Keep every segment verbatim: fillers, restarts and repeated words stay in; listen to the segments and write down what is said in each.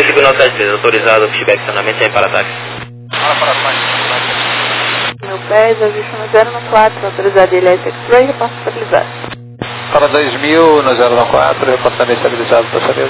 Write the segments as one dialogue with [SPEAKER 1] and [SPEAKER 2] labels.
[SPEAKER 1] cinco nove sete três, autorizado, feedback, estacionamento sem para ataque.
[SPEAKER 2] Fala para ataque.
[SPEAKER 3] Meu pés, ajuste no zero nove quatro, autorizado I L S X-Ray, reporte estabilizado.
[SPEAKER 2] Para dois mil no zero nove quatro, reportamento estabilizado, passageiro.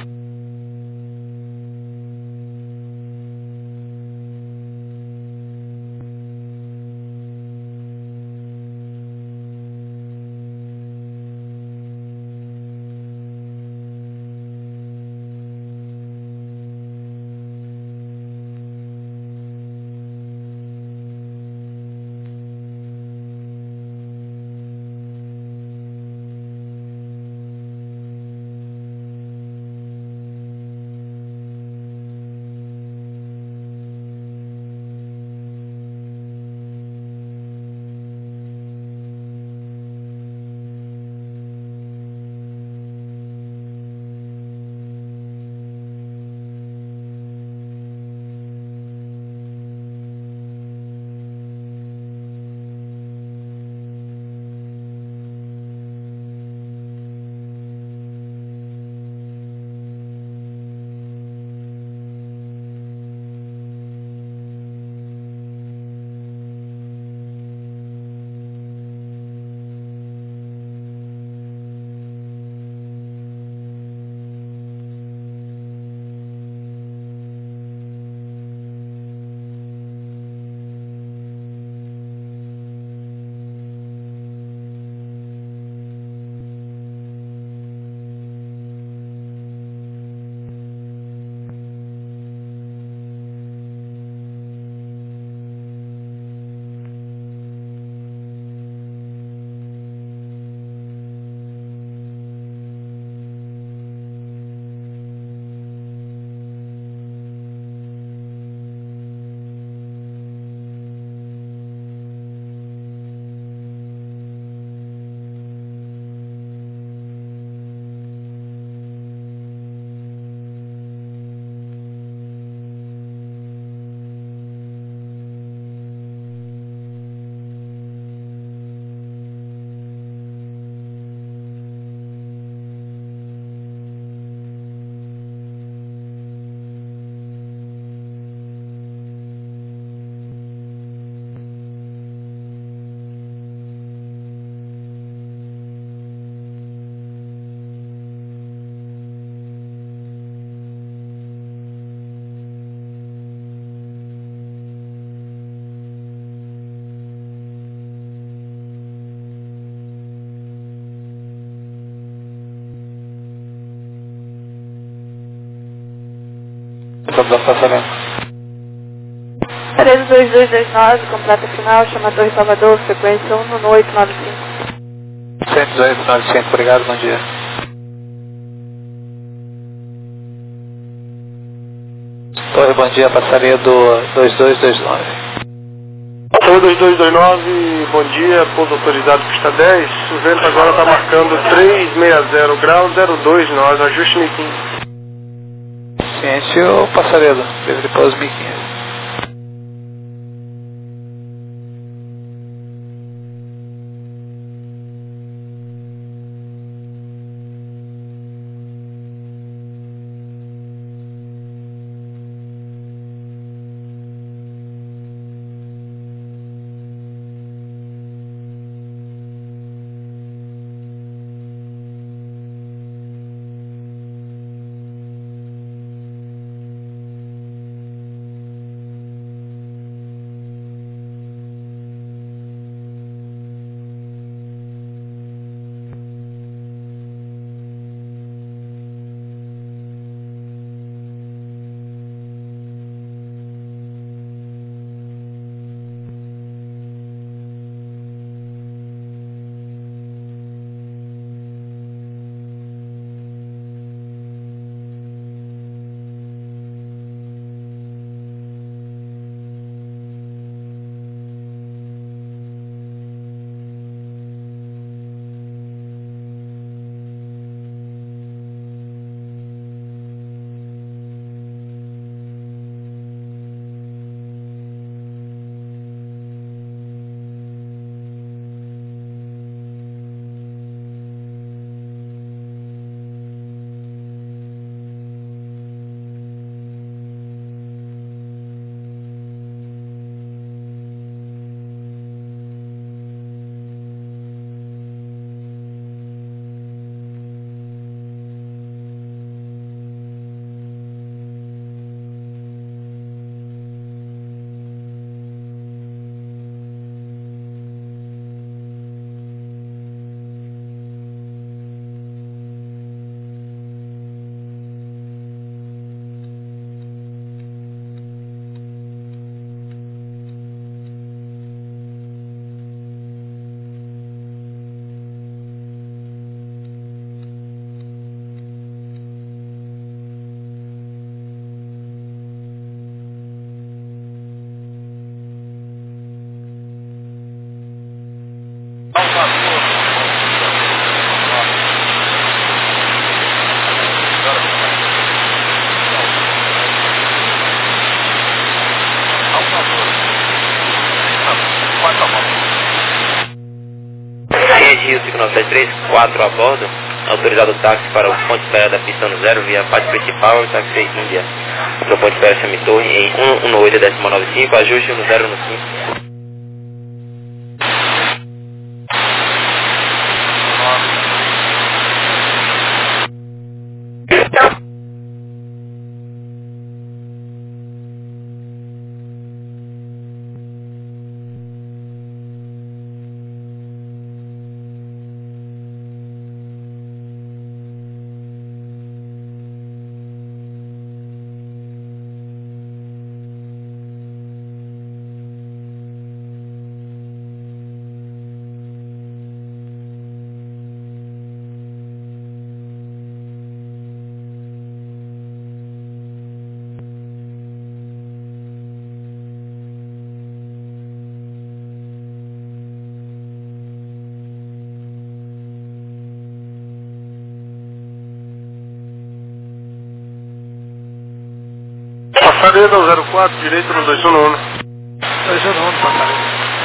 [SPEAKER 2] Da passageiro.
[SPEAKER 3] treze dois dois dois nove, completa final, chama Torre Salvador, frequência um no oito nove cinco.
[SPEAKER 2] cento e dezoito, nove cinco, obrigado, bom dia. Torre, bom dia, passaria do dois dois dois nove.
[SPEAKER 4] Torre dois dois dois nove, bom dia, pouso autorizado pista dez, o vento agora está marcando trezentos e sessenta graus, zero dois nove, ajuste mil e quinze.
[SPEAKER 2] Ciência, passaredo, livre pouso mil e quinze.
[SPEAKER 1] Rio cinco nove sete três, quatro a bordo. Autorizado o táxi para o ponto de espera da pista no zero via parte principal, táxi Índia. Para o ponto de espera Chame Torre em um um oito décimo nove cinco, ajuste no zero no cinco.
[SPEAKER 4] Passareda zero quatro, direito no dois um um.
[SPEAKER 2] dois um um, Passareda.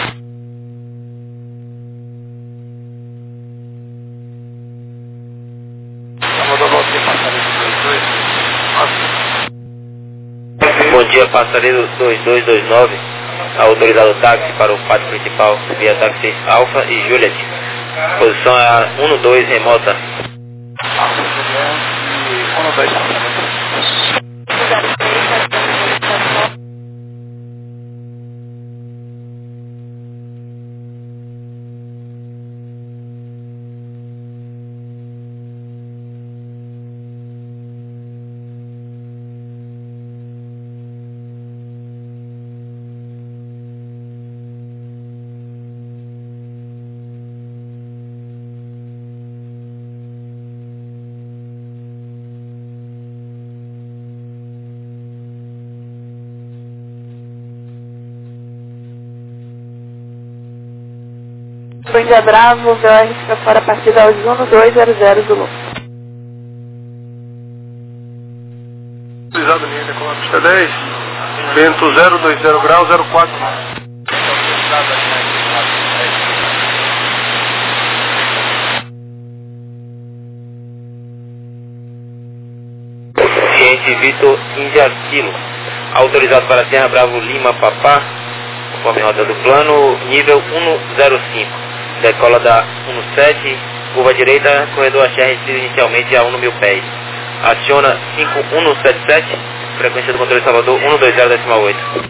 [SPEAKER 1] Bom dia, Passaredo dois dois dois nove. Autorizado o táxi para o pátio principal via táxi Alfa e Juliet. Posição é a um dois remota.
[SPEAKER 2] Alfa, Juliet e um dois, Passareda.
[SPEAKER 3] Índia Bravo, V O R fica fora a partir da um dois zero zero Zulu.
[SPEAKER 4] Autorizado linha decolar pista dez, vento zero dois zero grau, zero quatro.
[SPEAKER 1] Ciente Vitor Índia Kilo. Autorizado para Serra Bravo Lima Papá, conforme rota do plano, nível um zero cinco. Decola da um sete, curva direita, corredor axé restrito inicialmente a um mil pés. Aciona cinco um sete sete, frequência do controle Salvador um dois zero oito.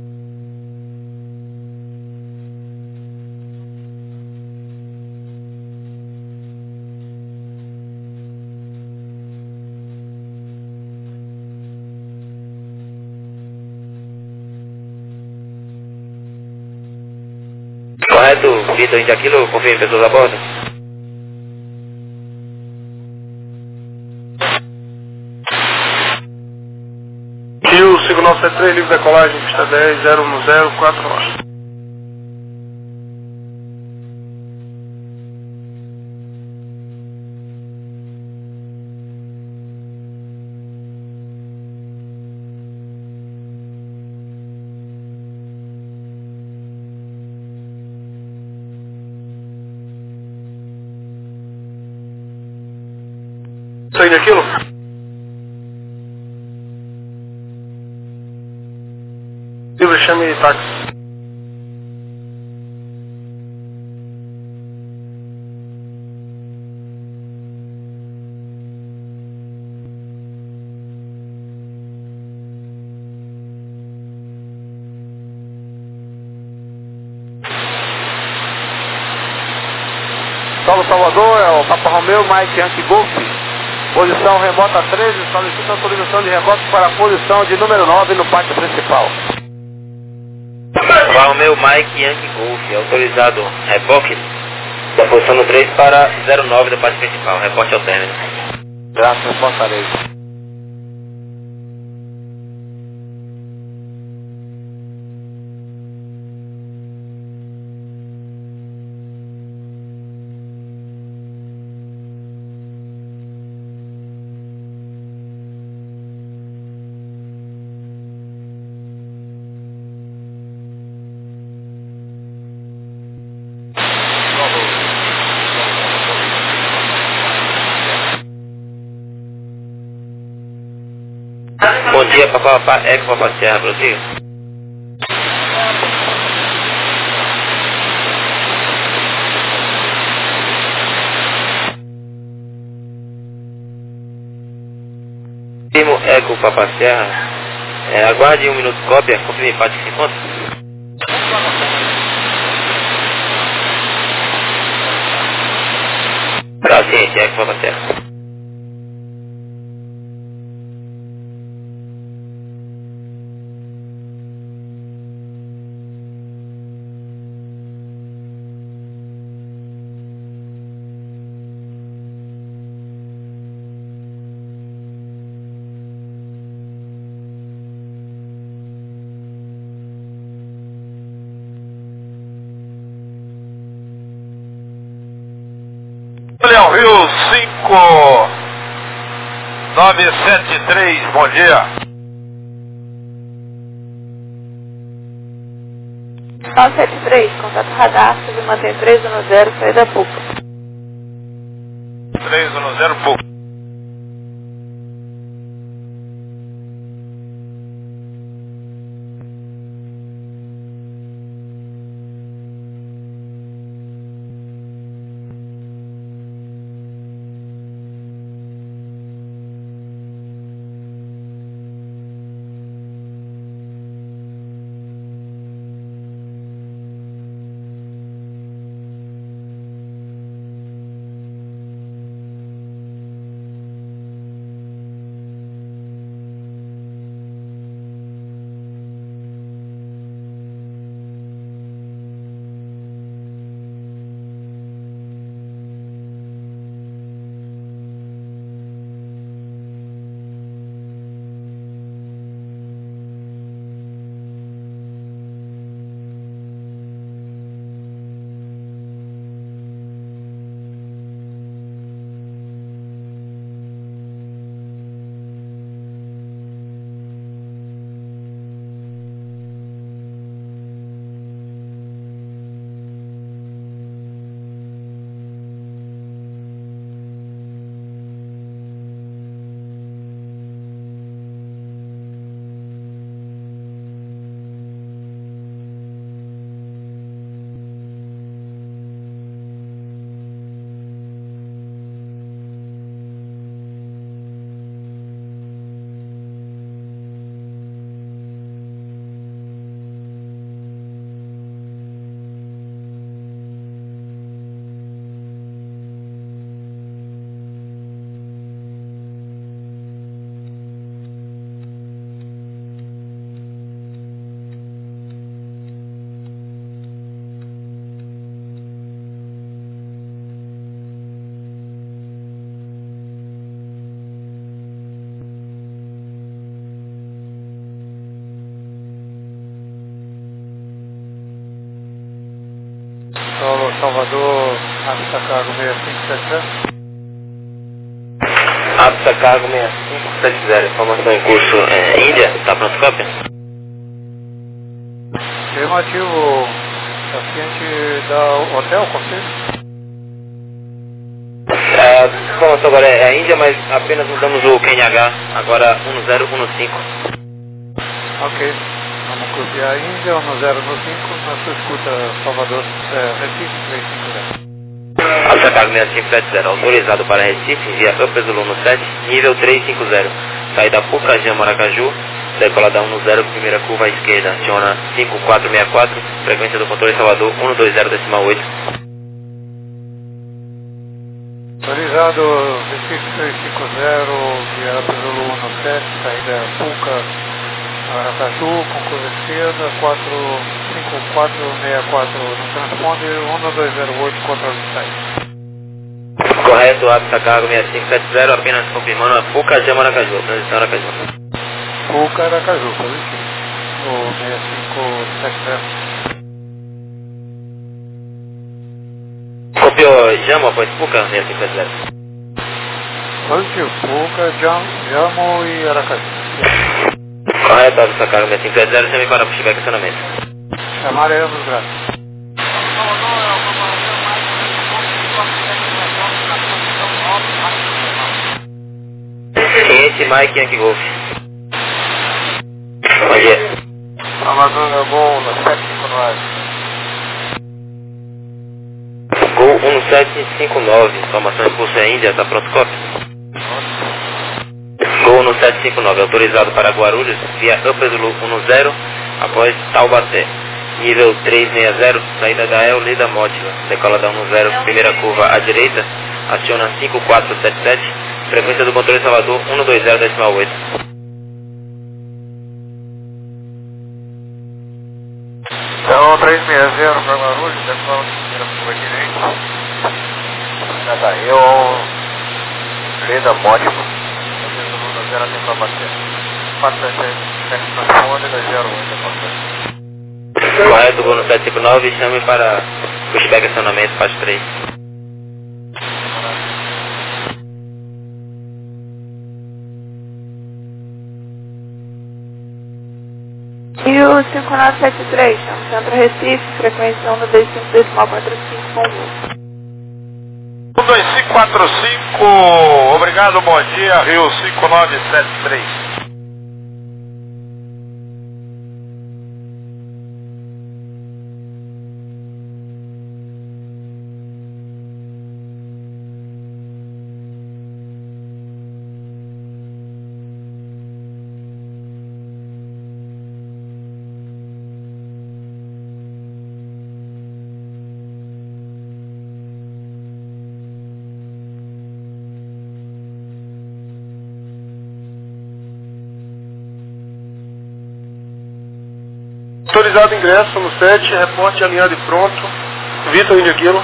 [SPEAKER 1] Correto, Vitor Índia Kilo, confirme pessoas a bordo.
[SPEAKER 4] Rio cinco nove sete três, livre decolagem, pista dez, zero um zero, quatro horas. Saindo aquilo? Livre, chame táxi.
[SPEAKER 2] Solo Salvador, é o Papa Romeu, Mike Yankee Golf. Posição remota treze, solicita autorização de rebote para a posição de número nove no pátio principal.
[SPEAKER 1] Papa Romeu Mike Yankee Golf, autorizado reboque da posição no três para zero nove do pátio principal, reporte ao término.
[SPEAKER 2] Graças, Passareda.
[SPEAKER 1] Bom dia, Papa, Papa Eco, Papa Serra, prossiga. Primo Eco, Papa Serra, é, aguarde um minuto, cópia, confirme empate que se encontra. Tá, ciente, Eco, Papa Serra.
[SPEAKER 5] Leão Rio cinco nove sete três, bom dia.
[SPEAKER 3] nove sete três, contato radar, se mantém três um zero, saída Puca.
[SPEAKER 5] três um zero, Puca.
[SPEAKER 2] Salvador, Apta Cargo seis cinco sete zero.
[SPEAKER 1] Apta Cargo seis cinco sete zero, informação em curso é, Índia, está pronto, cópia?
[SPEAKER 2] Afirmativo, paciente da hotel, conselho?
[SPEAKER 1] É, a informação agora é a Índia, mas apenas mudamos o Q N H, agora um zero um cinco.
[SPEAKER 2] Ok. Vamos copiar a Índia, um zero um cinco, na sua escuta, Salvador, é, Recife três cinco zero.
[SPEAKER 1] Alta Cargo seis cinco sete zero, autorizado para Recife, via Upper Zulu no sete, nível três cinco zero. Saída Puca, Jam Maracaju, decola da um zero, primeira curva à esquerda, aciona cinco quatro seis quatro, frequência do controle Salvador um dois zero oito.
[SPEAKER 2] Autorizado, Recife três cinco zero, via Upper Zulu no sete, saída Puca, Aracaju, com curva esquerda, quatro cinco quatro seis quatro no transponder, um dois zero oito, controle de saída.
[SPEAKER 1] Correto, Apta Cargo seis cinco sete zero, apenas confirmando a Puca, Jam Maracaju, transição Aracaju.
[SPEAKER 2] Puca, Aracaju, positivo. O seis cinco sete zero.
[SPEAKER 1] Copiou Jamo após Puca, seis cinco sete zero.
[SPEAKER 2] Positivo, Puca, Jam, Jamo e Aracaju.
[SPEAKER 1] Correto, Apta Cargo seis cinco sete zero, chame para pushback acionamento.
[SPEAKER 2] Chamaremos, graças.
[SPEAKER 1] Cliente Mike Yankee Golf.
[SPEAKER 2] Armadura Gol no sete cinco nove.
[SPEAKER 1] Gol um sete cinco nove, informação impulso é Índia, está pronto, cópia. Gol no sete cinco nove, autorizado para Guarulhos, via Upper Zulu um zero, após Taubaté. Nível trezentos e sessenta, saída da El Lida Mótila, decola da um zero, primeira curva à direita, aciona cinco quatro sete sete, frequência do controle Salvador um dois zero decimal oito.
[SPEAKER 2] Então, trezentos e sessenta para Guarulhos, decola da primeira curva à direita. Já tá aí, o Lida Mótila, um zero até Taubaté. quatro sete sete responde, zero oito até
[SPEAKER 1] Correto, gol no sete cinco nove, chame para pushback acionamento, faixa três.
[SPEAKER 3] E o cinco nove sete três, chama Centro Recife, frequência um dois cinco decimal quatro cinco com
[SPEAKER 5] um dois cinco quatro cinco, obrigado, bom dia, Rio cinco nove sete três.
[SPEAKER 4] Autorizado ingresso no sete, reporte alinhado e pronto. Vitor Índia Kilo.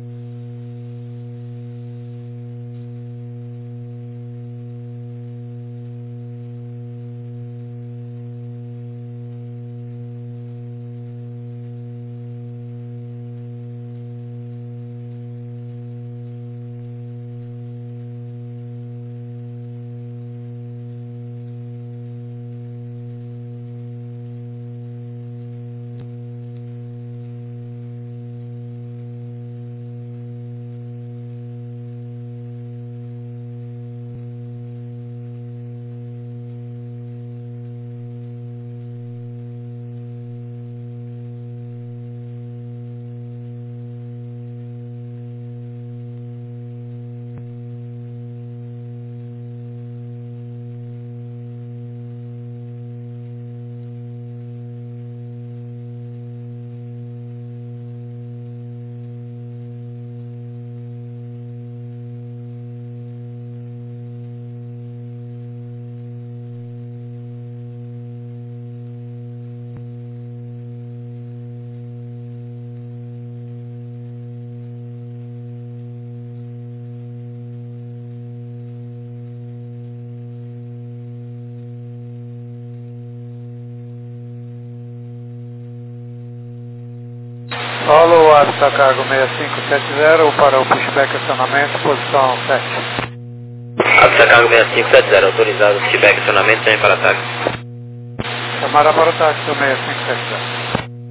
[SPEAKER 2] Solo Asta Cargo seis cinco sete zero para o pushback acionamento, posição sete.
[SPEAKER 1] Avisa cargo seis cinco sete zero, autorizado, pushback acionamento, chame para ataque.
[SPEAKER 2] Chamada para o táxi seis cinco sete zero.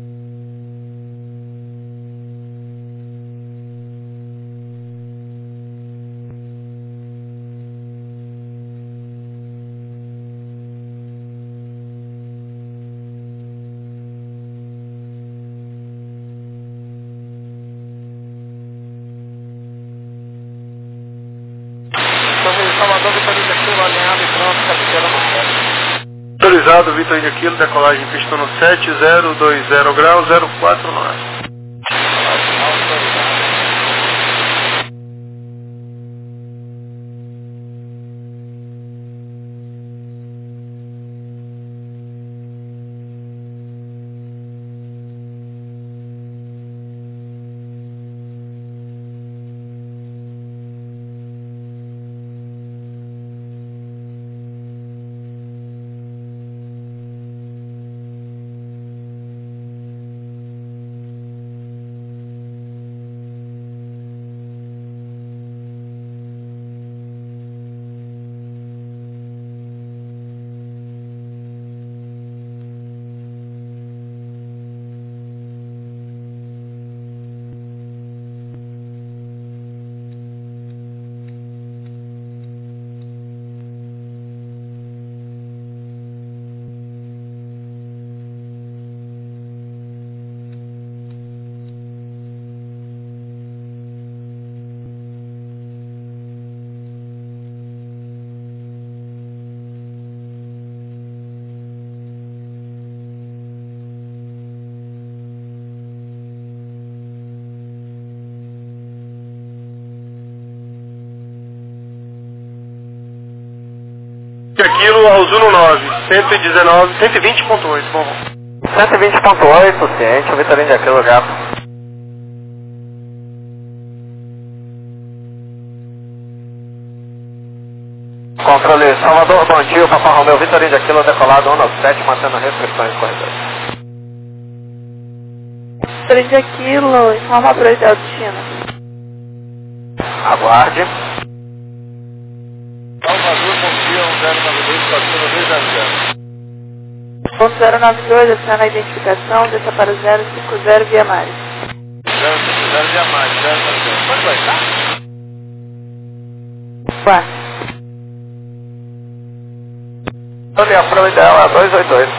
[SPEAKER 4] Autorizado, Vitor Índia Kilo, decolagem pista no sete zero dois zero grau zero quatro nove. Aquilo, Alzuno nove, cento e dezenove, cento e vinte ponto oito, bom.
[SPEAKER 6] cento e vinte ponto oito, ciente, o Vitorino de Aquilo, gato. Controle Salvador, bom dia, Papa Romeu, Vitorino de Aquilo, decolado um nove sete, mantendo restrições corretas.
[SPEAKER 3] Vitorino de Aquilo, informa para o hotel destino.
[SPEAKER 6] Aguarde.
[SPEAKER 5] Salvador, bom dia, um zero nove dois, quatro dois zero zero.
[SPEAKER 3] Ponto zero nove dois, adiciona a identificação, desça para o zero cinco zero via Mares.
[SPEAKER 5] zero cinco zero via Mares, zero zero zero. Pode vai, tá?
[SPEAKER 3] Vai.
[SPEAKER 6] Olha, a prova ideal é dois oito dois.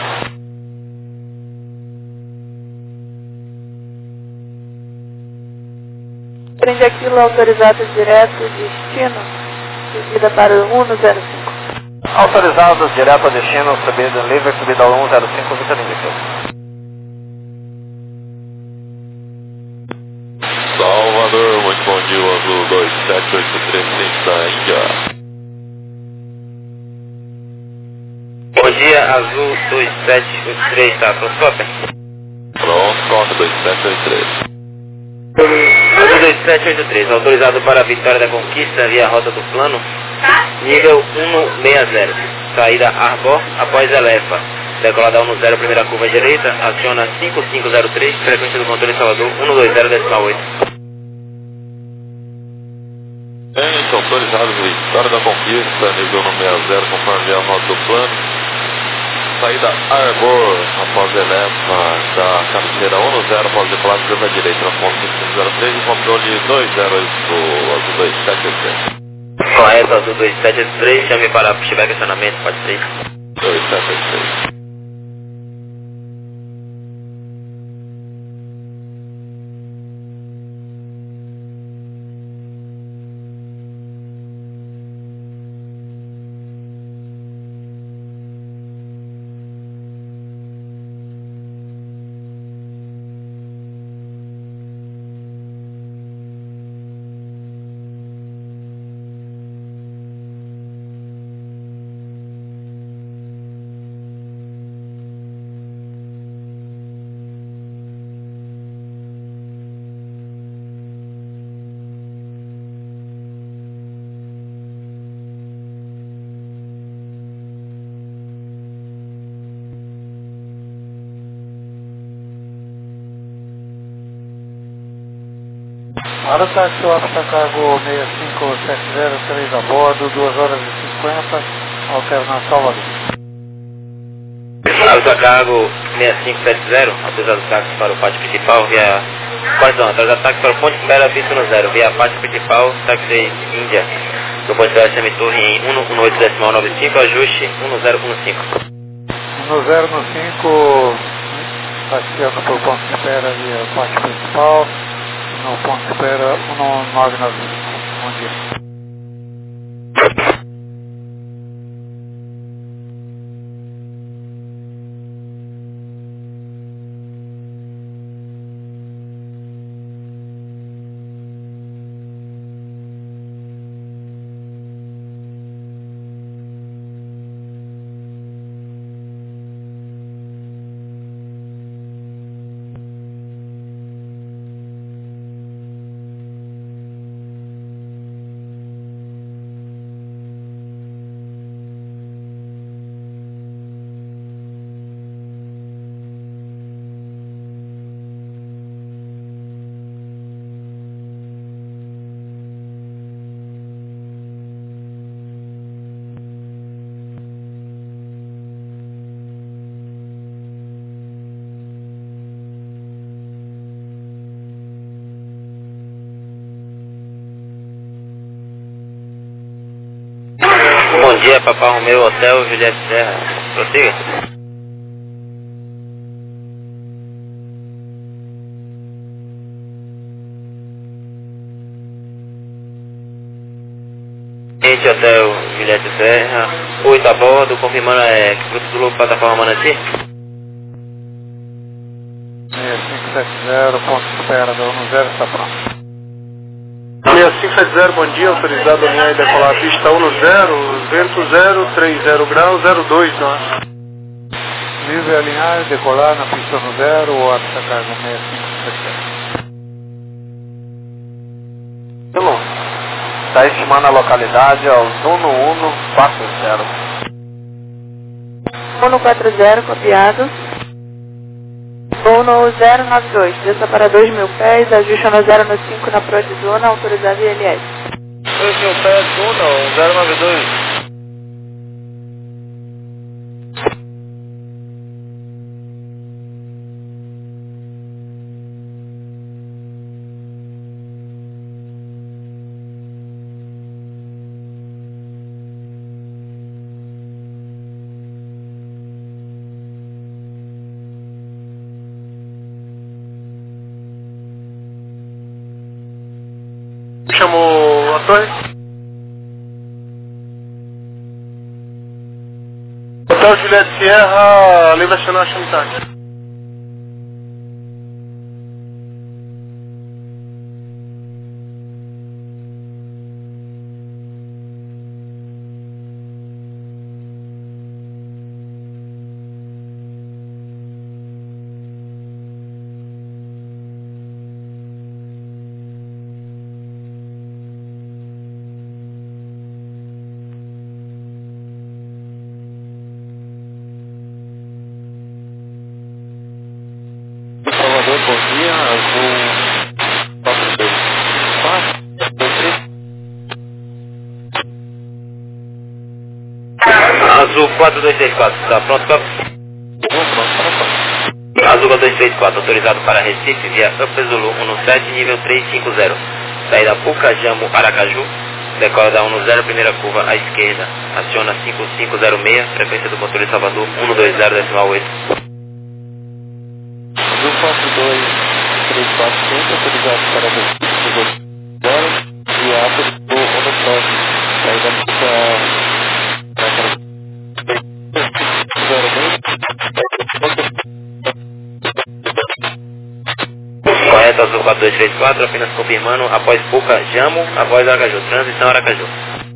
[SPEAKER 3] Prende Aquilo, autorizado direto, destino, subida para o um zero cinco.
[SPEAKER 6] Autorizados direto a destino, subida livre, subida ao um zero cinco, Vitorino de Aquilo.
[SPEAKER 7] Salvador, muito bom dia, o Azul dois sete oito três cinco da Índia.
[SPEAKER 1] Bom dia, Azul dois sete oito três, tá? Pronto, copy?
[SPEAKER 7] Pronto, copy dois sete oito três.
[SPEAKER 1] Azul dois sete oito três, autorizado para a Vitória da Conquista via rota do plano, nível cento e sessenta, saída Arbor após Elefa, decolada um zero, primeira curva direita, aciona cinco cinco zero três, frequência do controle Salvador cento e vinte decimal oito.
[SPEAKER 7] Gente, autorizado Vitória da Conquista, nível cento e sessenta, conforme a rota do plano, saída Arbor após Elefa, da cabeceira um zero, após decolar curva direita, na ponta cinco cinco zero três, e controle dois zero oito, Azul dois sete oito três.
[SPEAKER 1] Correto, Azul dois sete oito três, chame para se tiver questionamento, pode ser.
[SPEAKER 7] dois sete oito três.
[SPEAKER 2] Para o táxi Office Cargo seis cinco sete zero três a bordo, duas horas e cinquenta, alterna Salvador.
[SPEAKER 1] Alta Cargo seis cinco sete zero, autorizado táxi para o pátio principal via... Perdão, autorizado táxi para o ponto de espera visto no zero, via pátio principal, táxi Índia. No ponto de espera chame torre em cento e dezoito decimal noventa e cinco, ajuste um zero um cinco.
[SPEAKER 2] um zero um cinco, taxiando para o ponto de espera via pátio principal. No ponto de espera um nove nove cinco. Bom dia.
[SPEAKER 1] Bom dia, Papa Romeu, Hotel Juliette Serra. Prossiga. Gente, Hotel Juliette Serra. oito a bordo, confirmando é, que fruto do Lobo, plataforma Manati.
[SPEAKER 2] seis cinco sete zero, ponto de espera do um zero está pronto.
[SPEAKER 4] seis cinco sete zero, bom dia, autorizado a alinhar e decolar a pista um zero, vento zero, trinta graus, zero dois nós.
[SPEAKER 2] Livre alinhar e decolar na pista um zero, o Alta Cargo seis cinco sete zero.
[SPEAKER 6] Está estimando a localidade aos um um quatro zero.
[SPEAKER 3] um quatro zero, copiado. um zero nove dois, desça para dois mil pés, ajuste no zero no cinco na Prod Zona, autorizado I L S.
[SPEAKER 6] dois mil pés, um zero nove dois.
[SPEAKER 4] Chamou a torre? Hotel Juliette Sierra, livre acionar Chamitage.
[SPEAKER 7] Salvador, bom dia, azul quatro dois quatro,
[SPEAKER 1] Azul quatro dois três quatro, está pronto, Copa? Azul quatro dois três quatro, autorizado para Recife via Upper Zulu um sete, nível trezentos e cinquenta. Saída Puca, Jammu, Aracaju, decola da um zero, primeira curva à esquerda, aciona cinco cinco zero seis, frequência do controle Salvador um dois zero decimal oito.
[SPEAKER 7] Azul quatro dois três quatro cinco, autorizado para Recife agora, via Upper Zulu um sete, saída Puca, zero seis.
[SPEAKER 1] Correto, Azul quatro dois três quatro, apenas confirmando, após Puca, Jammu, após Aracaju, transição Aracaju.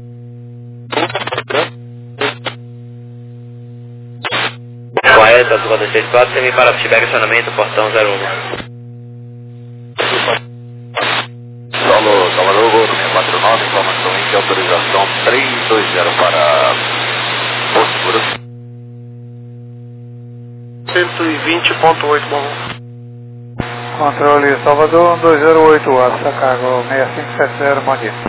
[SPEAKER 1] Correto, Azul quatro dois três quatro, semi para pushback, acionamento, portão zero um.
[SPEAKER 7] Solo Salvador, Goro seis quatro nove, informação em que autorização trezentos e vinte para Porto Seguro.
[SPEAKER 4] cento e vinte ponto oito, bom.
[SPEAKER 2] Controle Salvador um dois zero oito, Alta Cargo seis cinco sete zero, bom dia.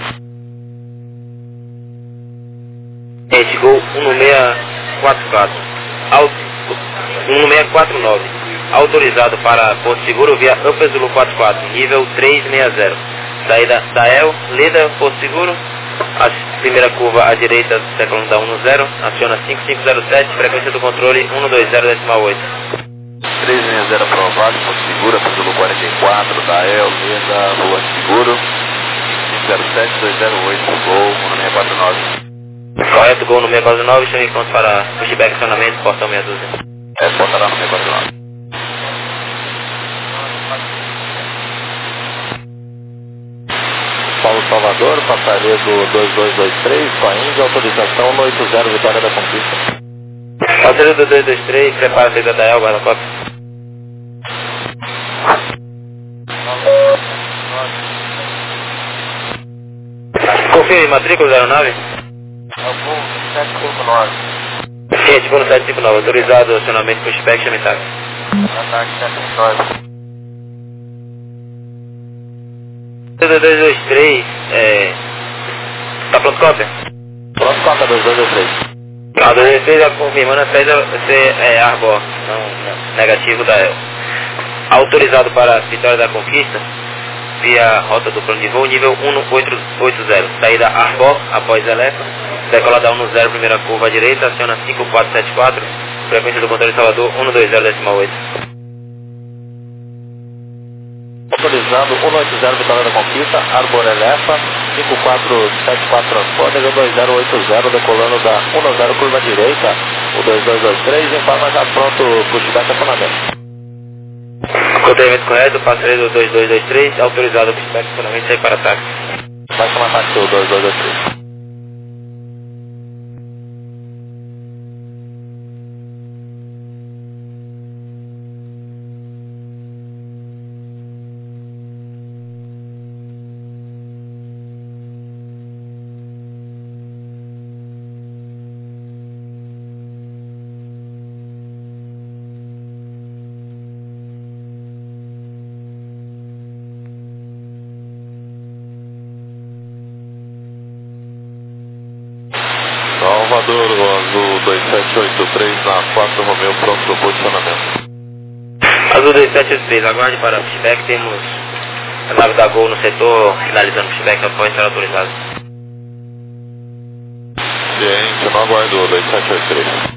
[SPEAKER 1] Gente, Gol um seis quatro quatro, Auto, um seis quatro nove, autorizado para Porto Seguro via Upper Zulu quatro quatro, nível trezentos e sessenta. Saída da El, Leda, Porto Seguro, a primeira curva à direita, século da um zero, aciona cinco cinco zero sete, frequência do controle um dois zero decimal oito.
[SPEAKER 7] trezentos e sessenta aprovado, Porto Seguro, Zulu quarenta e quatro, da El, Leda, Rua Seguro, cinco zero sete dois zero oito, Gol um seis quatro nove.
[SPEAKER 1] Correto, Gol no seis quatro nove, estamos em pronto para pushback, acionamento, portão meia dúzia.
[SPEAKER 7] É, portará no seis quatro nove. Paulo Salvador, passageiro dois dois dois três, com a Índia, autorização no oito zero, Vitória da Conquista.
[SPEAKER 1] Passageiro do dois dois três, prepara a saída da El, guarda-cópia. Confirme, matrícula da aeronave?
[SPEAKER 6] sete cinco nove.
[SPEAKER 1] Gente, voo no sete cinco nove, autorizado acionamento, pushback, chame táxi.
[SPEAKER 6] Ataque sete cinco nove.
[SPEAKER 1] dois dois dois três, é... tá pronto, cópia?
[SPEAKER 7] Pronto, cópia dois dois dois três.
[SPEAKER 1] A dois dois três já confirmando a saída ser é, Arbor, não, não, negativo da El. Autorizado para a Vitória da Conquista, via rota do plano de voo, nível um oito oito zero. Saída Arbor, após Elefa, decola da um zero, primeira curva à direita, aciona cinco quatro sete quatro, frequência do controle Salvador um dois zero decimal oito.
[SPEAKER 7] Autorizado um oito zero, Vitória da Conquista, Arbor Elefa, cinco quatro sete quatro transporte, dois zero oito zero, decolando da um zero, curva direita, o dois dois dois três, informa já pronto, pushback acionamento.
[SPEAKER 1] Controle correto, passageiro do dois dois dois três, autorizado pushback acionamento, sai para táxi.
[SPEAKER 7] Vai chamar táxi dois dois dois três. Salvador, o azul dois sete oito três na quatro Romeu, pronto para o posicionamento.
[SPEAKER 1] Azul dois sete oito três, aguarde para o pushback, temos a nave da Gol no setor, finalizando o pushback, após ser autorizado.
[SPEAKER 7] Ciente, eu não aguardo dois sete oito três.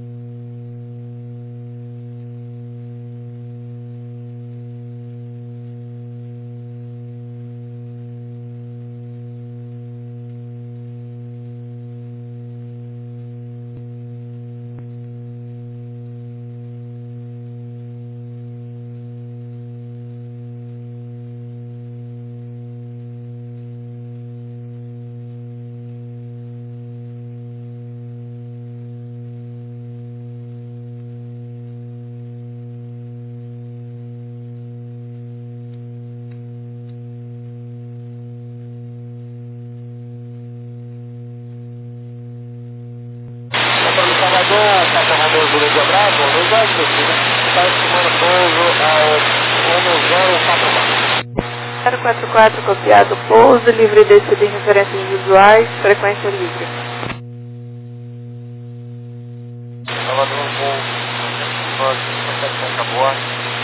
[SPEAKER 3] zero quatro quatro, copiado, pouso, livre de descida em referências individuais, frequência livre.
[SPEAKER 6] Salvador, voo nove sete a bordo.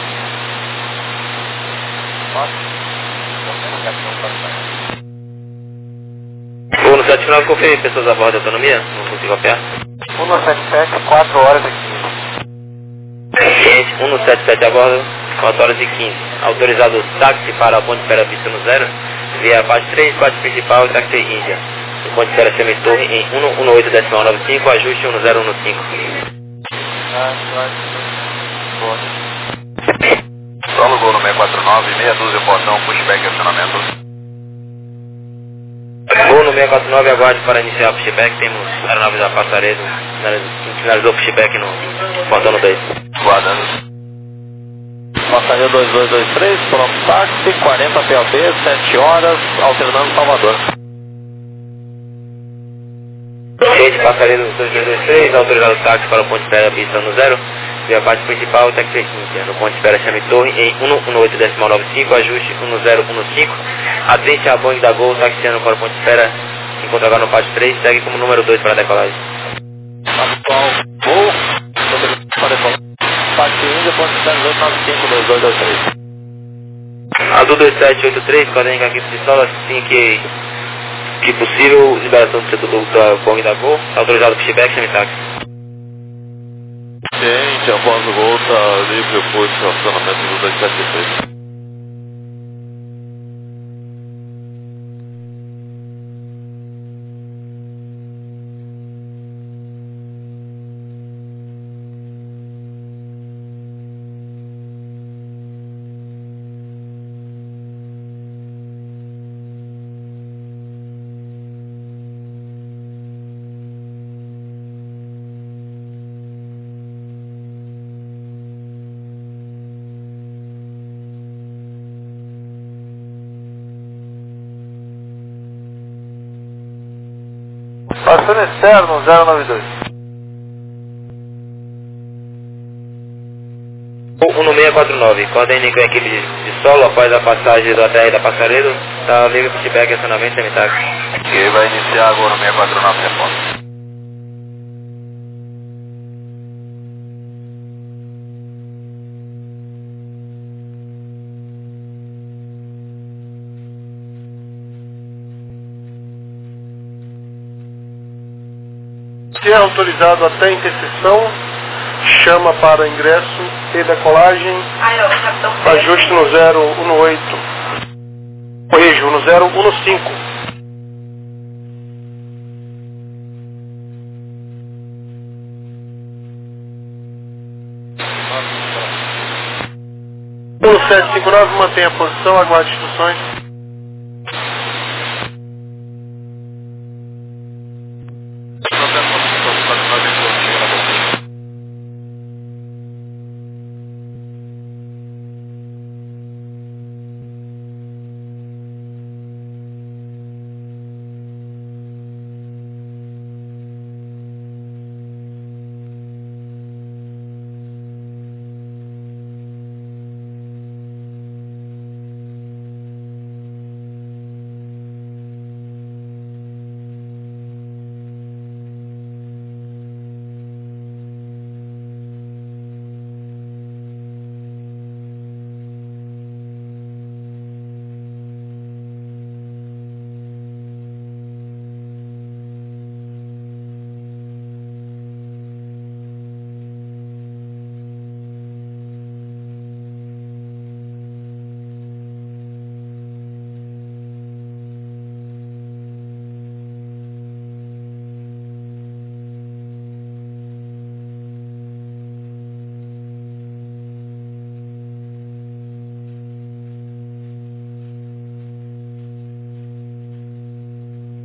[SPEAKER 1] Vou no sete nove, confirme pessoas a bordo da autonomia, não consigo copiar.
[SPEAKER 6] um sete sete, quatro horas e quinze.
[SPEAKER 1] Ciente, um sete sete a bordo, quatro horas e quinze. Autorizado táxi para a ponte espera pista no zero, via parte três, parte principal, táxi Índia. O ponte espera semi-torre em cento e dezoito decimal noventa e cinco, ajuste um zero um cinco.
[SPEAKER 5] Solo Gol no seis quatro nove, meia dúzia portão, pushback acionamento.
[SPEAKER 1] Gol no seis quatro nove, aguarde para iniciar o pushback, temos aeronave da Passaredo, finalizou o pushback no portão no dois.
[SPEAKER 7] Guardando. Passaria dois dois dois três, pronto táxi, quarenta P O B, sete horas, alternando Salvador.
[SPEAKER 1] Gente, Passaredo dois dois dois três, autorizado táxi para o ponte espera pista no zero, via parte principal, táxi Índia. No ponte espera chame torre em cento e dezoito decimal noventa e cinco, ajuste um zero um cinco. Atente a Boeing da Gol, taxiando para o ponte espera, encontra agora no parte três, segue como número dois para a decolagem.
[SPEAKER 7] Atual voo, para decolar. Táxi Índia, ponte espera dois nove cinco dois dois dois três.
[SPEAKER 1] Azul dois sete oito três, coordenando aqui de pistola, assim que, que possível, liberação do setor do, da Boeing da Gol, autorizado pushback, chame táxi.
[SPEAKER 7] Ciente, após o voo, está livre o posicionamento do dois sete três.
[SPEAKER 6] Passando externo, zero nove dois.
[SPEAKER 1] um seis quatro nove, coordene com a equipe de, de solo após a passagem do A T R da Passaredo, está livre pushback e acionamento semi-táxi.
[SPEAKER 5] Ok, vai iniciar agora no seis quatro nove, responde.
[SPEAKER 4] Se é autorizado até interseção, chama para ingresso e decolagem, ajuste no zero um oito, corrijo, no zero um cinco. um sete cinco nove, mantenha a posição, aguarde instruções.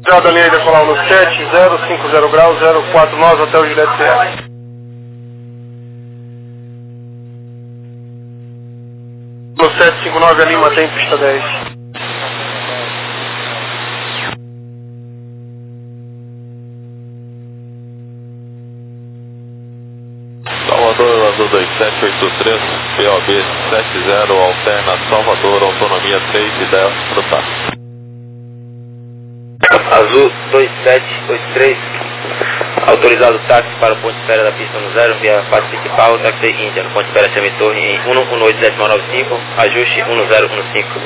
[SPEAKER 4] Da linha decolar no sete zero cinco zero grau zero quatro nove até o Juliette Sierra. No sete cinco nove a Lima tem pista dez.
[SPEAKER 7] Salvador, Azul dois sete oito três, P O B sete zero, alterna Salvador, autonomia três e dez para o táxi.
[SPEAKER 1] Azul dois sete oito três, autorizado táxi para o ponto de espera da pista no zero, via parte principal, táxi Índia, no ponto de espera semi-torre em um um oito zero nove cinco, ajuste um zero um cinco.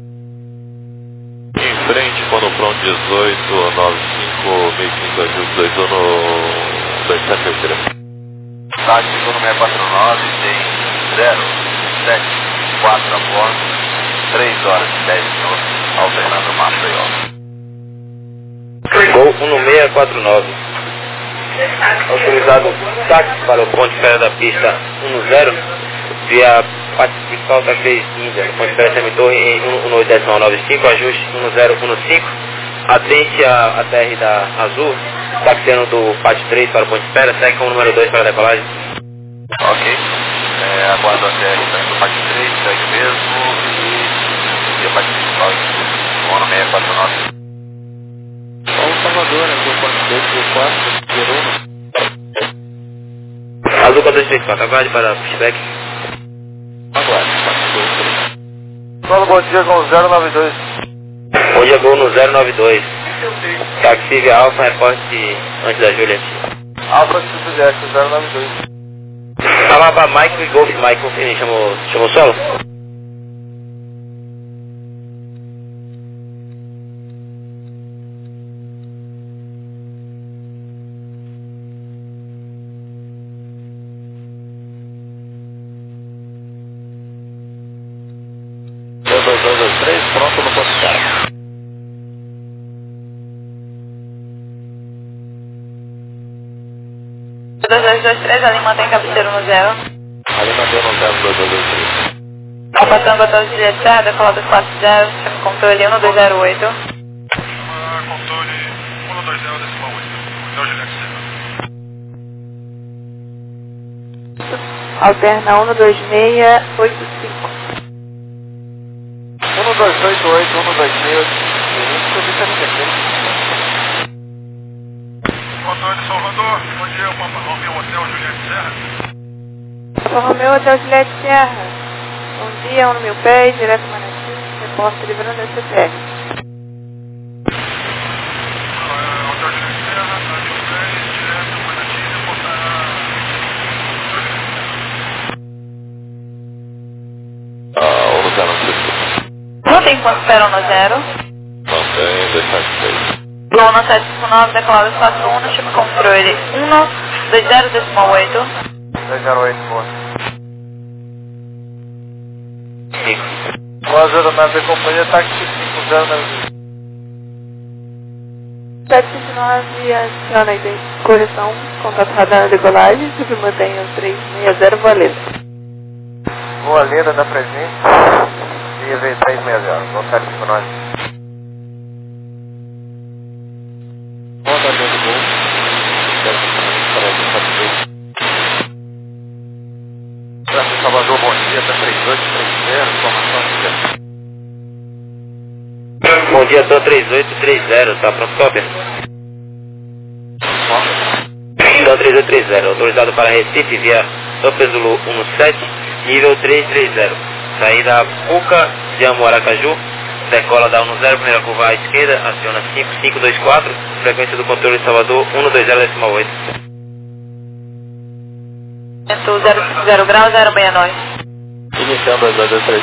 [SPEAKER 7] Em frente, quando pronto dezoito nove cinco, meio cinco, ajuste dois um dois sete oito três.
[SPEAKER 6] Táxi número seiscentos e quarenta e nove, tem zero sete quatro a bordo, três horas e dez minutos, alternando o mapa aí, ó.
[SPEAKER 1] Gol um seis quatro nove, autorizado táxi para o ponto de espera da pista um zero, via parte principal táxi Índia, no ponto de espera semi-torre em um um oito zero nove cinco, ajuste um zero um cinco, atente a, a T R da Azul, taxiando do pátio três para o ponto de espera, segue com o número dois para a decolagem.
[SPEAKER 6] Ok, é, aguardo a T R saindo do pátio três, segue mesmo, e, e a parte principal, um seis quatro nove.
[SPEAKER 8] Paulo Salvador, né? Foi quatro dois três quatro, zero um.
[SPEAKER 1] Azul quatro dois três quatro, aguarde para pushback.
[SPEAKER 8] Aguarde, quatro dois três.
[SPEAKER 4] Fala, bom dia com zero nove dois.
[SPEAKER 1] Bom dia, gol no zero nove dois. Taxi via Alfa, reporte antes da Juliette.
[SPEAKER 4] Alfa de Juliette, zero nove dois.
[SPEAKER 1] Fala para Mike e Golf, Mike, confirme, chamou, chamou solo?
[SPEAKER 7] dois dois dois três, pronto no ponto de espera.
[SPEAKER 3] dois dois dois três, ali mantém cabeceiro no zero.
[SPEAKER 7] Ali mantém no zero dois dois dois três.
[SPEAKER 3] Alfa Tango até o Juliette Serra, decolado quatro zero, chama controle um dois zero oito.
[SPEAKER 5] Controle um dois zero decimal oito, até o Juliette Serra.
[SPEAKER 3] Alterna um dois seis oito cinco.
[SPEAKER 4] um dois oito oito, um dois seis,
[SPEAKER 5] Controle Salvador, bom dia, Papa Romeu, Hotel Juliette Serra.
[SPEAKER 3] Papa Romeu, Hotel Juliette Serra. Bom dia, um no mil pés, direto Manati, repórter livrando da C P R.
[SPEAKER 5] Hotel Juliette Serra, mil pés, direto Manati, reportar Hotel Juliette Serra.
[SPEAKER 7] Ah, um zero seis.
[SPEAKER 3] Não tem ponto espera no zero.
[SPEAKER 7] Mantém dois sete seis.
[SPEAKER 3] Gol no sete cinco nove, decolado quatro um, chama controle um dois zero decimal oito.
[SPEAKER 4] dois zero oito, boa.
[SPEAKER 1] cinco.
[SPEAKER 4] Boa aeronave da companhia, táxi cinco zero nove dois.
[SPEAKER 3] sete cinco nove, adiciona aí, tem correção, contato radar na decolagem, submantenha o três seis zero, valendo.
[SPEAKER 4] Boa, Leda da presente. Via V três seis zero, vou sete cinco nove.
[SPEAKER 8] Roda ali do gol.
[SPEAKER 6] Tráfego Salvador, bom dia, tá três oito três zero, informação aqui.
[SPEAKER 1] Bom dia, tô três oito três zero, tá pronto, cópia? Então três oito três zero, autorizado para Recife via Upper Zulu um sete, nível três três zero. Saída Puca de Aracaju, decola da um zero, primeira curva à esquerda, aciona cinco cinco dois quatro, frequência do controle de Salvador um dois zero decimal oito.
[SPEAKER 3] zero cinco zero grau, zero seis nove.
[SPEAKER 7] Iniciando dois dois dois três.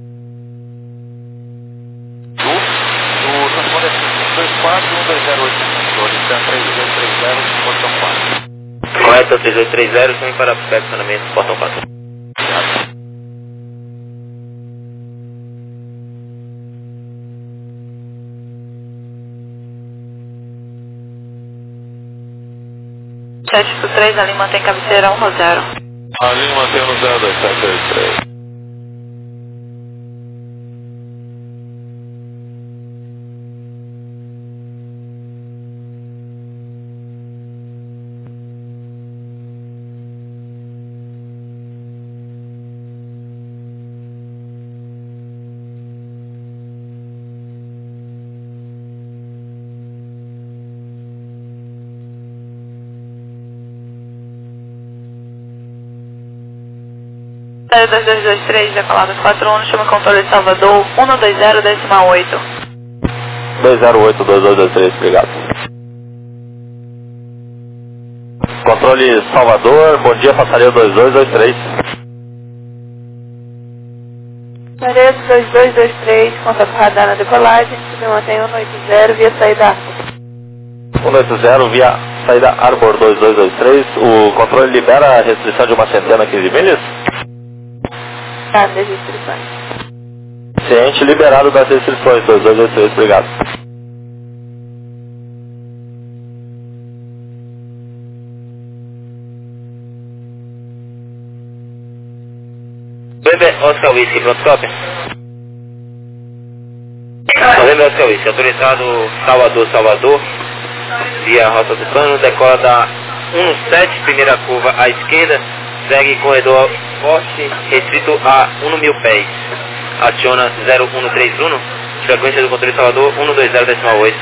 [SPEAKER 6] Do, do transponder dois quatro um dois zero oito, solicitando três dois três zero, portão quatro.
[SPEAKER 1] Correto, três oito três zero, também para perfeccionamento, portão quatro.
[SPEAKER 3] sete três, ali mantém cabeceira um zero.
[SPEAKER 7] Ali mantém no zero dois sete oito três.
[SPEAKER 3] Passageiro dois dois dois três, decolado quatro um, chama controle de Salvador, um dois zero, decimal oito.
[SPEAKER 7] dois zero oito, dois dois dois três, obrigado. Controle Salvador, bom dia, passageiro dois dois dois três.
[SPEAKER 3] Passageiro dois dois dois três, contato radar na decolagem, se mantém um oito zero via saída Arbor.
[SPEAKER 7] um oito zero via saída Arbor dois dois dois três, o controle libera a restrição de uma centena quinze milhas?
[SPEAKER 3] Tá, das restrições.
[SPEAKER 7] Ciente liberado das restrições, dois dois dois três, obrigado.
[SPEAKER 1] November Oscar Whisky, pronto, cópia? November Oscar Whisky, autorizado Salvador, Salvador, via rota do plano, decola da um sete, primeira curva à esquerda, segue corredor forte, restrito a um mil pés. Aciona zero um três um, frequência do controle Salvador um dois zero decimal oito.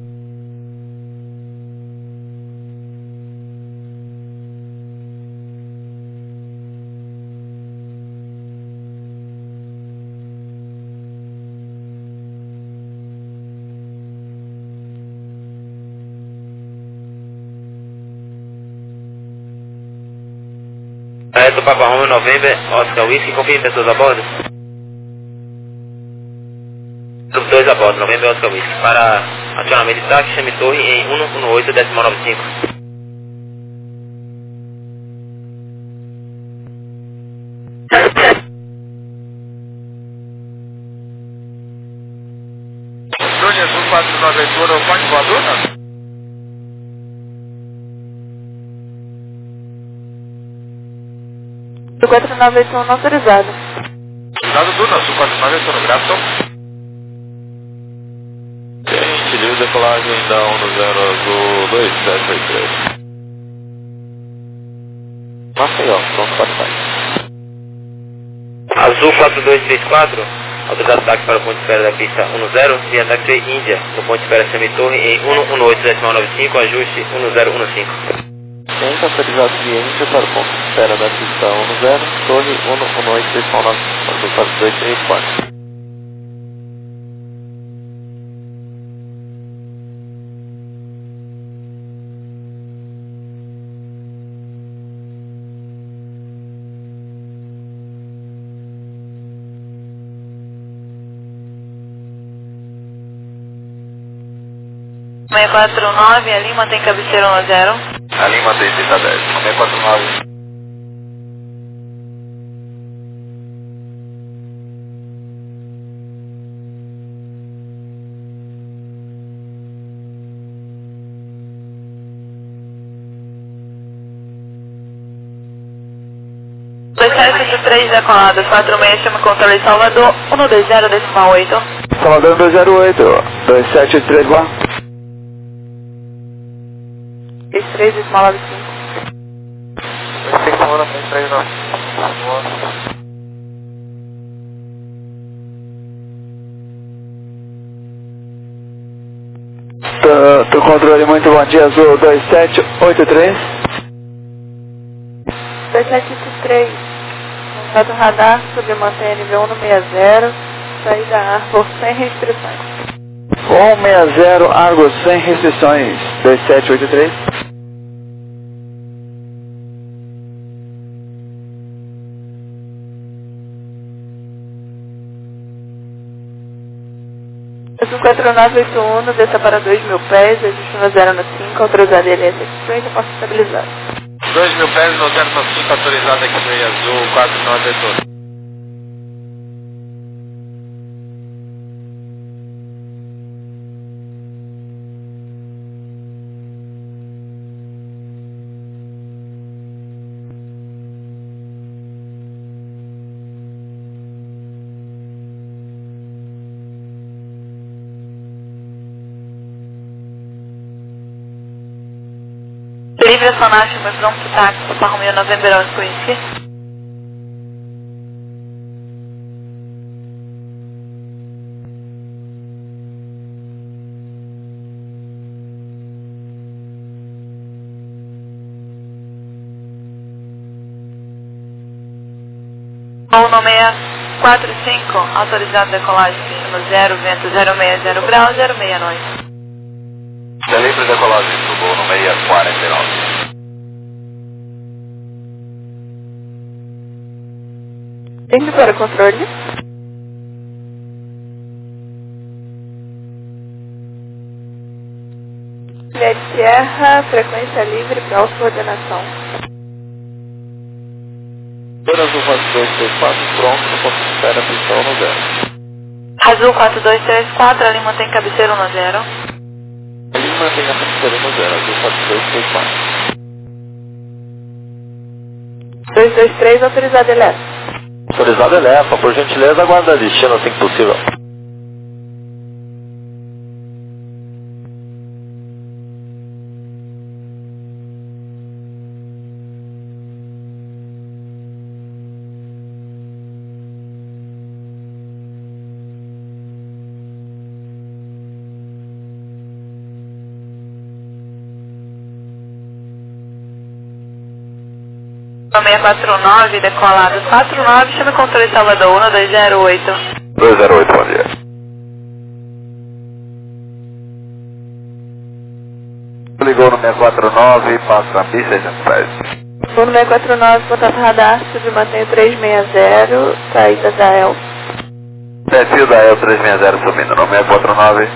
[SPEAKER 1] Reto Papa Romeo November, Oscar Whisky, confirme pessoas a bordo. Dois a bordo, November Oscar Whisky. Para acionamento de táxi, chame torre em um um oito, decimal noventa e cinco.
[SPEAKER 5] Drone Azul quatro nove oito, pode voador, não?
[SPEAKER 3] quatro nove oito um não autorizado.
[SPEAKER 5] Cuidado do nosso quatro nove oito um, Grafton.
[SPEAKER 7] Ciente, livre decolagem da um zero Azul dois sete oito três. Maceió, pronto para sair.
[SPEAKER 1] Azul quatro dois três quatro, autorizado táxi para o ponto de espera da pista um zero, via táxi Índia, no ponto de espera semi-torre em um um oito, decimal noventa e cinco, ajuste um zero um cinco.
[SPEAKER 8] Ciente, autorizado via Índia para o ponto de espera da pista um zero, torre um um oito, decimal nove cinco, quatro dois três quatro.
[SPEAKER 3] seis quatro nove, a Lima tem cabeceira um zero.
[SPEAKER 6] A Lima tem pista dez, seis quatro nove.
[SPEAKER 3] dois sete oito três decolado, quatro seis chama controle Salvador, um dois zero decimal oito.
[SPEAKER 2] Salvador dois zero oito, dois sete oito três lá.
[SPEAKER 3] dois três decimal nove cinco.
[SPEAKER 8] dois cinco um, dois três nove.
[SPEAKER 2] Do, do controle muito bom dia, Azul dois sete oito três.
[SPEAKER 3] dois sete oito três, contato radar, sobre mantenha nível um seis zero, saída Arbor sem restrições.
[SPEAKER 2] um seis zero Argos sem restrições, dois sete oito três.
[SPEAKER 3] Azul quatro nove oito um, desça para dois mil pés, ajuste no zero no cinco, autorizado L S Express, posso estabilizar.
[SPEAKER 5] dois mil pés no zero no cinco, autorizado aqui no Azul quatro nove oito um.
[SPEAKER 3] Livre acionagem, mas não que táxi, Papa Romeo November Oscar Whisky. Voo no seis quatro cinco, autorizado decolagem no zero, vento zero seis zero graus, zero seis noite.
[SPEAKER 6] Livre decolagem do voo no seis quatro nove.
[SPEAKER 3] Livre para o controle. Juliette Sierra, frequência livre para auto-coordenação.
[SPEAKER 8] Azul quatro dois três quatro, pronto, no ponto de espera, pistão no zero.
[SPEAKER 3] Azul quatro dois três quatro, ali mantém cabeceira no zero.
[SPEAKER 8] Ali mantém a cabeceira no zero, azul quatro dois três quatro.
[SPEAKER 3] dois dois três, autorizado Elefa.
[SPEAKER 8] Autorizado Elefa, por gentileza, aguarda destino assim que possível.
[SPEAKER 3] seis quatro nove, decolado quatro nove, chama o controle Salvador, um dois zero oito.
[SPEAKER 6] dois zero oito, bom dia. Ligou no seis quatro nove, passa a mil seiscentos pés.
[SPEAKER 3] Voo no seis quatro nove, contato radar, submantenho três seis zero, saída da E L.
[SPEAKER 6] Perfil da E L três seis zero subindo no seis quatro nove.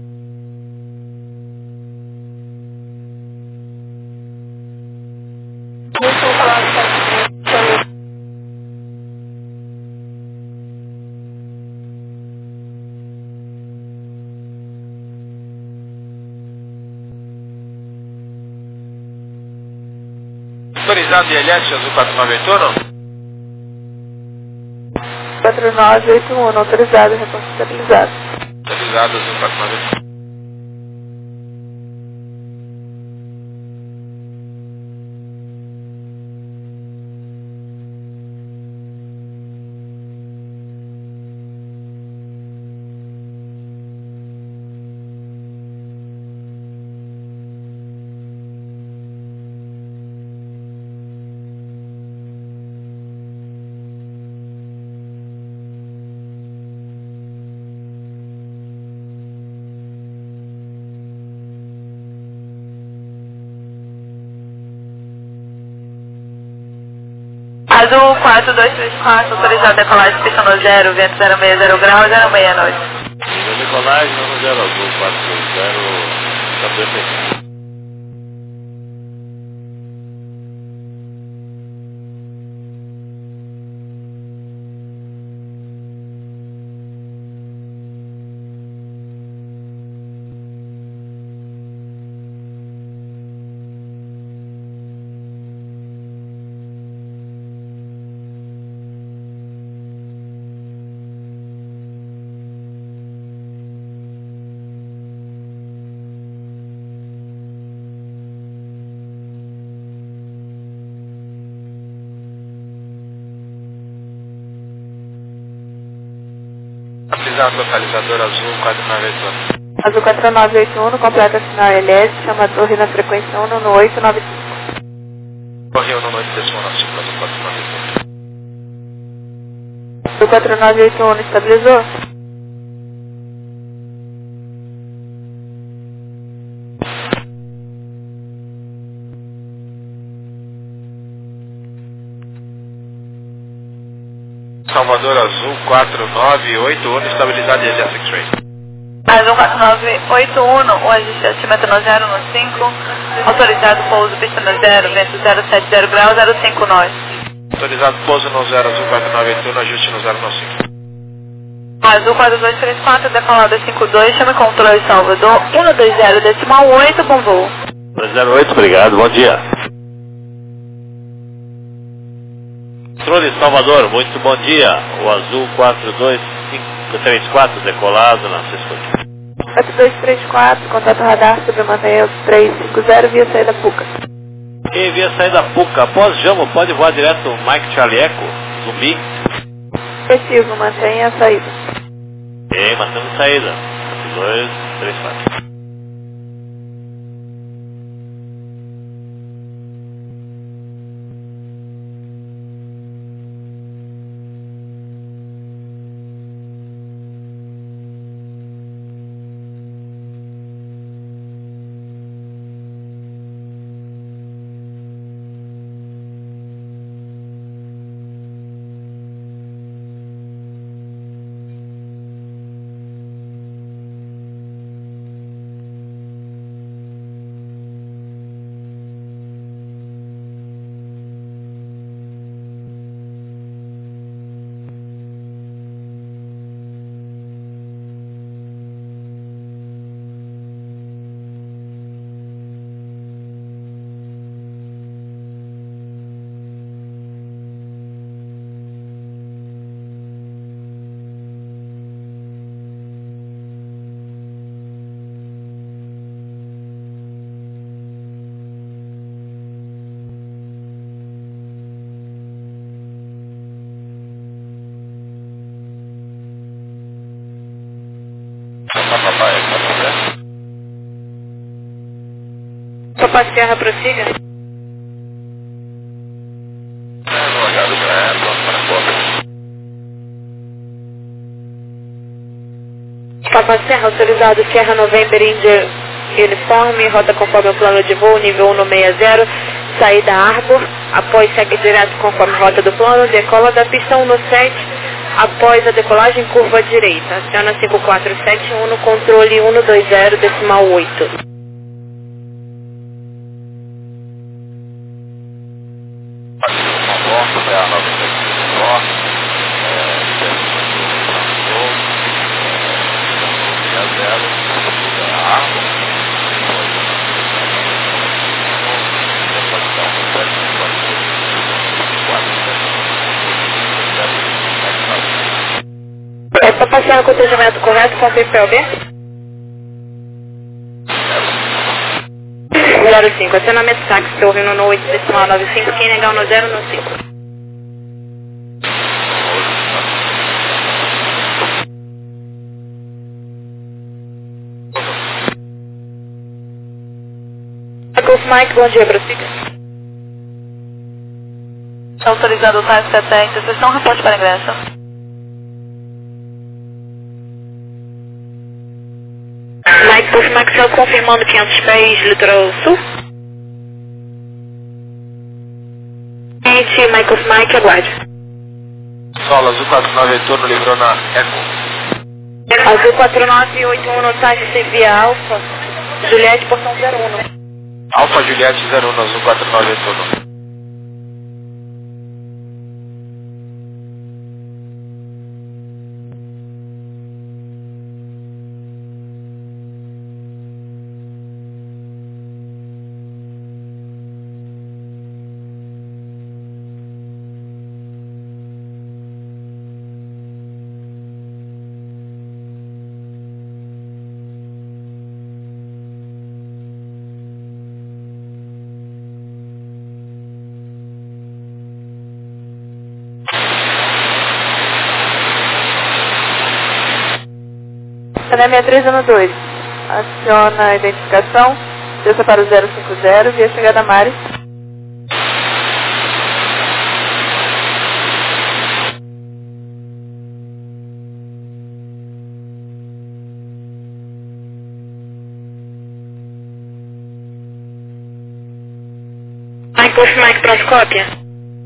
[SPEAKER 5] Autorizado I L S, azul quatro nove oito um?
[SPEAKER 3] quatro nove oito um, autorizado, reposto estabilizado.
[SPEAKER 5] Autorizado, azul quatro nove oito um.
[SPEAKER 3] Azul quatro dois três quatro, autorizado decolagem, pista no zero, vento zero seis zero graus, zero seis noite.
[SPEAKER 7] Decolagem no zero azul quatro dois zero, estabelecido.
[SPEAKER 5] Autorizado localizador azul quatro nove oito um.
[SPEAKER 3] Azul quatro nove oito um, completa sinal L S, chama a torre na frequência um no oito nove cinco.
[SPEAKER 5] Correu no noite decimal na cinco, azul quatro nove oito um.
[SPEAKER 3] Azul quatro nove oito um, estabilizou?
[SPEAKER 5] Salvador azul quatro nove oito um, estabilidade L S X-Ray.
[SPEAKER 3] Azul quatro nove oito um, o ajuste altímetro no zero no cinco, autorizado pouso pista no zero, vento zero sete zero graus, zero cinco nove.
[SPEAKER 5] Autorizado pouso no zero, azul quatro nove oito um, ajuste no zero no cinco.
[SPEAKER 3] Azul quatro dois três quatro, decolada cinco dois, chama controle Salvador, um dois zero decimal oito, bom voo.
[SPEAKER 7] dois zero oito, obrigado, bom dia. Controle Salvador, muito bom dia. O azul quatro dois cinco três quatro, decolado na Cisco.
[SPEAKER 3] quatro dois três quatro, contato radar sobre Manteus três cinco zero, via saída Puca.
[SPEAKER 7] E via saída Puca, após Jamo, pode voar direto Mike Charlie Echo, Zumbi.
[SPEAKER 3] Efetivo, mantenha a saída.
[SPEAKER 7] E mantendo saída. dois três quatro.
[SPEAKER 3] Papa Serra, prossiga.
[SPEAKER 6] Alojado Israel, para Copa.
[SPEAKER 3] Papa Serra, autorizado Serra November India Uniforme, rota conforme o plano de voo, nível um seis zero, saída Arbor, após segue direto conforme rota do plano, decola da pista um sete, após a decolagem curva direita, aciona cinco quatro sete um no controle um dois zero decimal oito. É para passear com o atendimento correto com o P P L B? zero cinco, acionamento táxi, torre no oito decimal nove cinco, quem negar no zero no cinco. Golf Mike, bom dia, prossiga.
[SPEAKER 9] Autorizado o táxi até interseção, reporte para ingresso.
[SPEAKER 3] Mike, Golf Mike, só confirmando quinhentos pés, litoral sul. Gente, Mike, Golf Mike, aguarde.
[SPEAKER 6] Solo, Azul quatro nove oito no livrou na Eco.
[SPEAKER 3] Azul quatro nove oito um no táxi via Alfa, Juliette, portão zero um.
[SPEAKER 6] Alfa Juliette zero um, Azul quatro nove oito um.
[SPEAKER 9] N M três ano dois, aciona a identificação, desça para o zero cinco zero, via chegada Mari.
[SPEAKER 3] Mike, Golf Mike, pronto, cópia.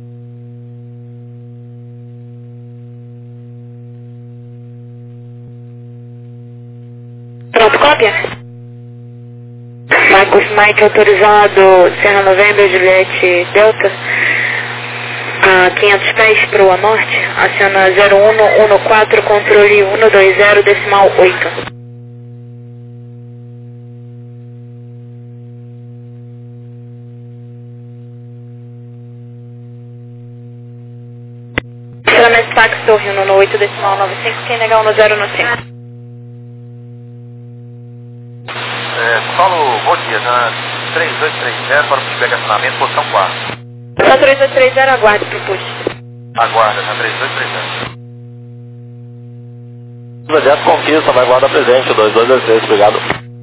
[SPEAKER 3] Pronto, cópia. Mike, Golf Mike, autorizado Serra November, Juliette Delta, a quinhentos pés para o norte, aciona zero um um quatro, controle um dois zero decimal oito. Acionamento táxi, torre um no oito decimal nove cinco, quem negar um no zero no cinco.
[SPEAKER 6] Solo, bom dia, na três dois três zero para o feedback acionamento, posição quatro.
[SPEAKER 3] Na três dois três zero, aguarde para o push.
[SPEAKER 6] Aguarda, na três dois três zero.
[SPEAKER 7] Imediato conquista, vai guarda presente, dois dois dois três, obrigado.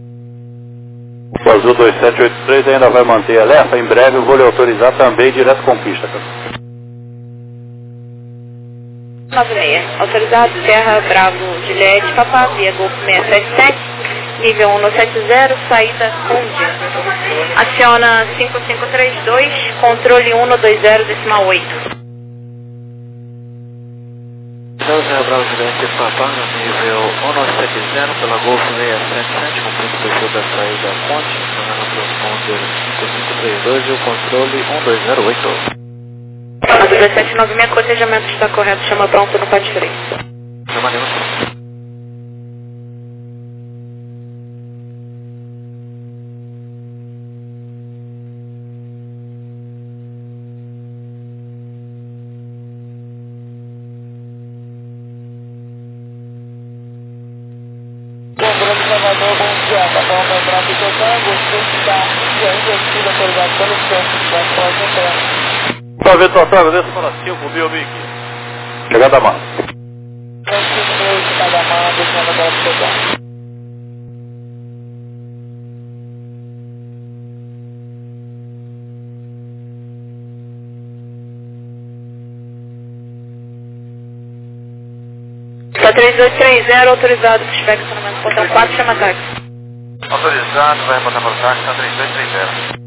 [SPEAKER 10] O Azul dois sete oito três ainda vai manter alerta, em breve eu vou lhe autorizar também direto com pista, cara.
[SPEAKER 3] nove seis, autorizado Serra Bravo Juliette Papá, via Golf seis sete sete, nível um sete zero, saída Conde. Aciona cinco cinco três dois, controle um dois zero decimal oito.
[SPEAKER 8] Então, Serra Bravo Juliette Papá, no nível um sete zero, pela Golf seis sete sete, cumprindo o perfil da saída Ponte, chamando para o Conde cinco cinco três dois e o controle um dois zero oito.
[SPEAKER 3] A dezessete nove seis, cotejamento está correto, chama pronto no pátio três.
[SPEAKER 8] Chama Neus.
[SPEAKER 2] Salvador, bom dia. Papão para entrar aqui tocando, gostaria de dar e ainda sido autorizado pelo centro de transporte interno.
[SPEAKER 10] Salve, Total, desça para cinco mil, Mickey. Chegada a mão.
[SPEAKER 2] cinco mil, chegada a mão, deixando agora chegar.
[SPEAKER 3] Tá três dois três zero, autorizado, pushback, estacionamento, portão quatro, chama táxi.
[SPEAKER 6] Autorizado, vai botar para o táxi, tá três dois três zero.